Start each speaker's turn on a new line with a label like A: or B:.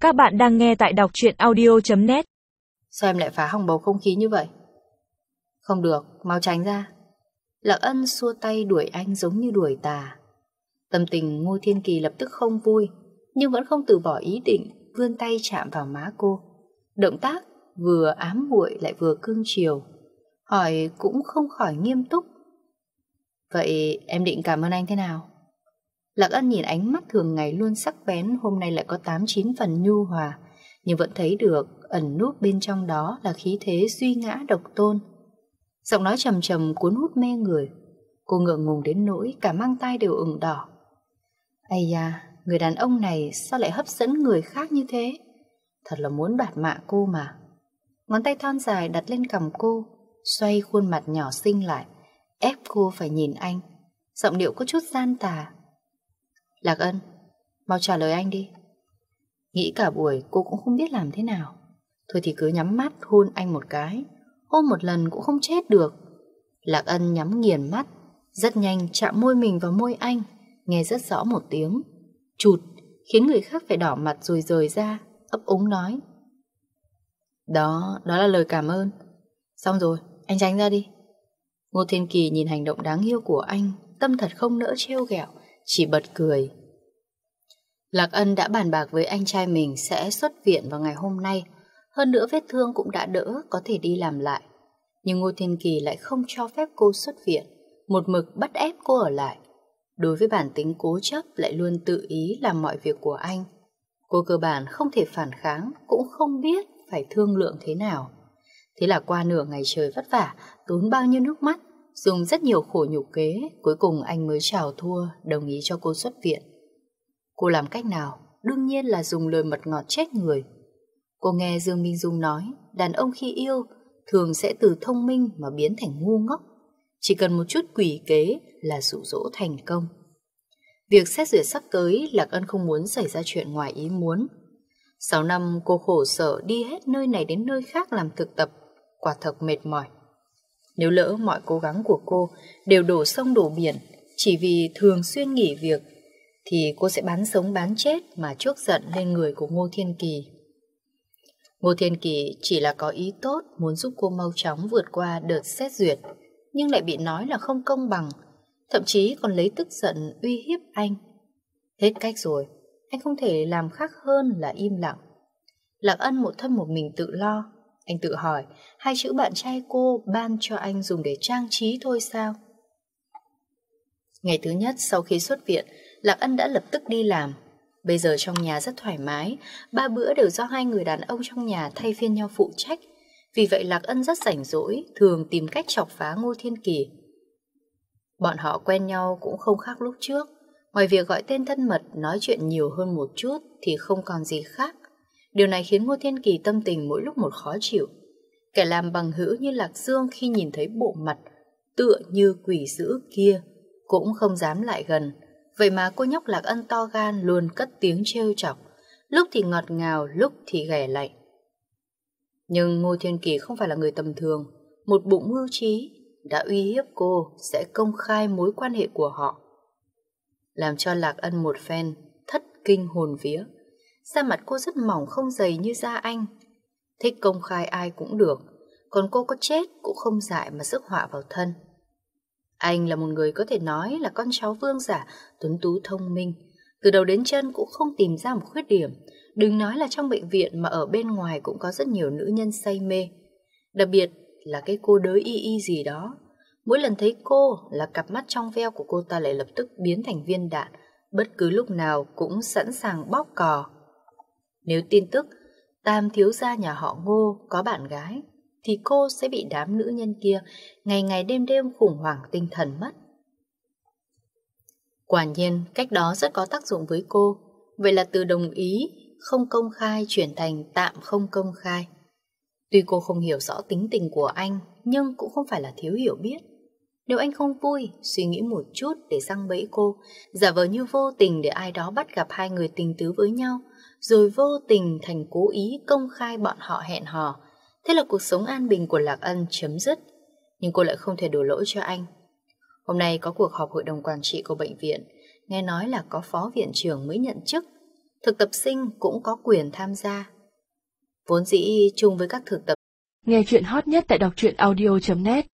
A: Các bạn đang nghe tại đọc truyện audio.net.
B: Sao em lại phá hỏng bầu không khí như vậy? Không được, mau tránh ra. Lạc Ân xua tay đuổi anh giống như đuổi tà. Tâm tình Ngô Thiên Kỳ lập tức không vui, nhưng vẫn không từ bỏ ý định vươn tay chạm vào má cô. Động tác vừa ám muội lại vừa cương chiều. Hỏi cũng không khỏi nghiêm túc. Vậy em định cảm ơn anh thế nào? Lạc Ân nhìn ánh mắt thường ngày luôn sắc bén, hôm nay lại có 8-9 phần nhu hòa, nhưng vẫn thấy được ẩn núp bên trong đó là khí thế duy ngã độc tôn. Giọng nói trầm trầm cuốn hút mê người. Cô ngượng ngùng đến nỗi cả mang tai đều ửng đỏ. Ây da, người đàn ông này sao lại hấp dẫn người khác như thế? Thật là muốn đoạt mạng cô mà. Ngón tay thon dài đặt lên cằm cô, xoay khuôn mặt nhỏ xinh lại, ép cô phải nhìn anh. Giọng điệu có chút gian tà. Lạc Ân, mau trả lời anh đi. Nghĩ cả buổi cô cũng không biết làm thế nào. Thôi thì cứ nhắm mắt hôn anh một cái. Hôn một lần cũng không chết được. Lạc Ân nhắm nghiền mắt, rất nhanh chạm môi mình vào môi anh. Nghe rất rõ một tiếng chụt, khiến người khác phải đỏ mặt rồi rời ra. Ấp úng nói: Đó là lời cảm ơn. Xong rồi, anh tránh ra đi. Ngô Thiên Kỳ nhìn hành động đáng yêu của anh, tâm thật không nỡ trêu ghẹo, chỉ bật cười. Lạc Ân đã bàn bạc với anh trai mình sẽ xuất viện vào ngày hôm nay. Hơn nữa vết thương cũng đã đỡ, có thể đi làm lại. Nhưng Ngô Thiên Kỳ lại không cho phép cô xuất viện, một mực bắt ép cô ở lại. Đối với bản tính cố chấp lại luôn tự ý làm mọi việc của anh, cô cơ bản không thể phản kháng, cũng không biết phải thương lượng thế nào. Thế là qua nửa ngày trời vất vả, tốn bao nhiêu nước mắt, dùng rất nhiều khổ nhục kế, cuối cùng anh mới chào thua, đồng ý cho cô xuất viện. Cô làm cách nào? Đương nhiên là dùng lời mật ngọt chết người. Cô nghe Dương Minh Dung nói, đàn ông khi yêu thường sẽ từ thông minh mà biến thành ngu ngốc. Chỉ cần một chút quỷ kế là dụ dỗ thành công. Việc xét duyệt sắp tới, Lạc Ân không muốn xảy ra chuyện ngoài ý muốn. 6 năm cô khổ sở đi hết nơi này đến nơi khác làm thực tập, quả thật mệt mỏi. Nếu lỡ mọi cố gắng của cô đều đổ sông đổ biển chỉ vì thường xuyên nghỉ việc, thì cô sẽ bán sống bán chết mà chuốc giận lên người của Ngô Thiên Kỳ. Ngô Thiên Kỳ chỉ là có ý tốt, muốn giúp cô mau chóng vượt qua đợt xét duyệt, nhưng lại bị nói là không công bằng, thậm chí còn lấy tức giận uy hiếp anh. Hết cách rồi, anh không thể làm khác hơn là im lặng. Lạc Ân một thân một mình tự lo. Anh tự hỏi, 2 chữ bạn trai cô ban cho anh dùng để trang trí thôi sao? Ngày thứ nhất sau khi xuất viện, Lạc Ân đã lập tức đi làm. Bây giờ trong nhà rất thoải mái, 3 bữa đều do 2 người đàn ông trong nhà thay phiên nhau phụ trách. Vì vậy Lạc Ân rất rảnh rỗi, thường tìm cách chọc phá Ngô Thiên Kỳ. Bọn họ quen nhau cũng không khác lúc trước. Ngoài việc gọi tên thân mật, nói chuyện nhiều hơn một chút thì không còn gì khác. Điều này khiến Ngô Thiên Kỳ tâm tình mỗi lúc một khó chịu. Kẻ làm bằng hữu như Lạc Dương khi nhìn thấy bộ mặt tựa như quỷ dữ kia cũng không dám lại gần. Vậy mà cô nhóc Lạc Ân to gan luôn cất tiếng trêu chọc, lúc thì ngọt ngào, lúc thì ghẻ lạnh. Nhưng Ngô Thiên Kỳ không phải là người tầm thường, một bụng mưu trí, đã uy hiếp cô sẽ công khai mối quan hệ của họ, làm cho Lạc Ân một phen thất kinh hồn vía. Da mặt cô rất mỏng không dày như da anh, thích công khai ai cũng được, còn cô có chết cũng không dại mà rước họa vào thân. Anh là một người có thể nói là con cháu vương giả, tuấn tú thông minh, từ đầu đến chân cũng không tìm ra một khuyết điểm. Đừng nói là trong bệnh viện mà ở bên ngoài cũng có rất nhiều nữ nhân say mê. Đặc biệt là cái cô đới y y gì đó, mỗi lần thấy cô là cặp mắt trong veo của cô ta lại lập tức biến thành viên đạn, bất cứ lúc nào cũng sẵn sàng bóp cò. Nếu tin tức Tam thiếu gia nhà họ Ngô có bạn gái, thì cô sẽ bị đám nữ nhân kia ngày ngày đêm đêm khủng hoảng tinh thần mất. Quả nhiên cách đó rất có tác dụng với cô. Vậy là từ đồng ý không công khai chuyển thành tạm không công khai. Tuy cô không hiểu rõ tính tình của anh, nhưng cũng không phải là thiếu hiểu biết. Nếu anh không vui, suy nghĩ một chút để giăng bẫy cô, giả vờ như vô tình để ai đó bắt gặp 2 người tình tứ với nhau, rồi vô tình thành cố ý công khai bọn họ hẹn hò. Thế là cuộc sống an bình của Lạc Ân chấm dứt. Nhưng cô lại không thể đổ lỗi cho anh. Hôm nay có cuộc họp hội đồng quản trị của bệnh viện, nghe nói là có phó viện trưởng mới nhận chức. thực tập sinh cũng có quyền tham gia. Vốn dĩ chung với các thực tập.
A: Nghe chuyện hot nhất tại đọc truyện audio.net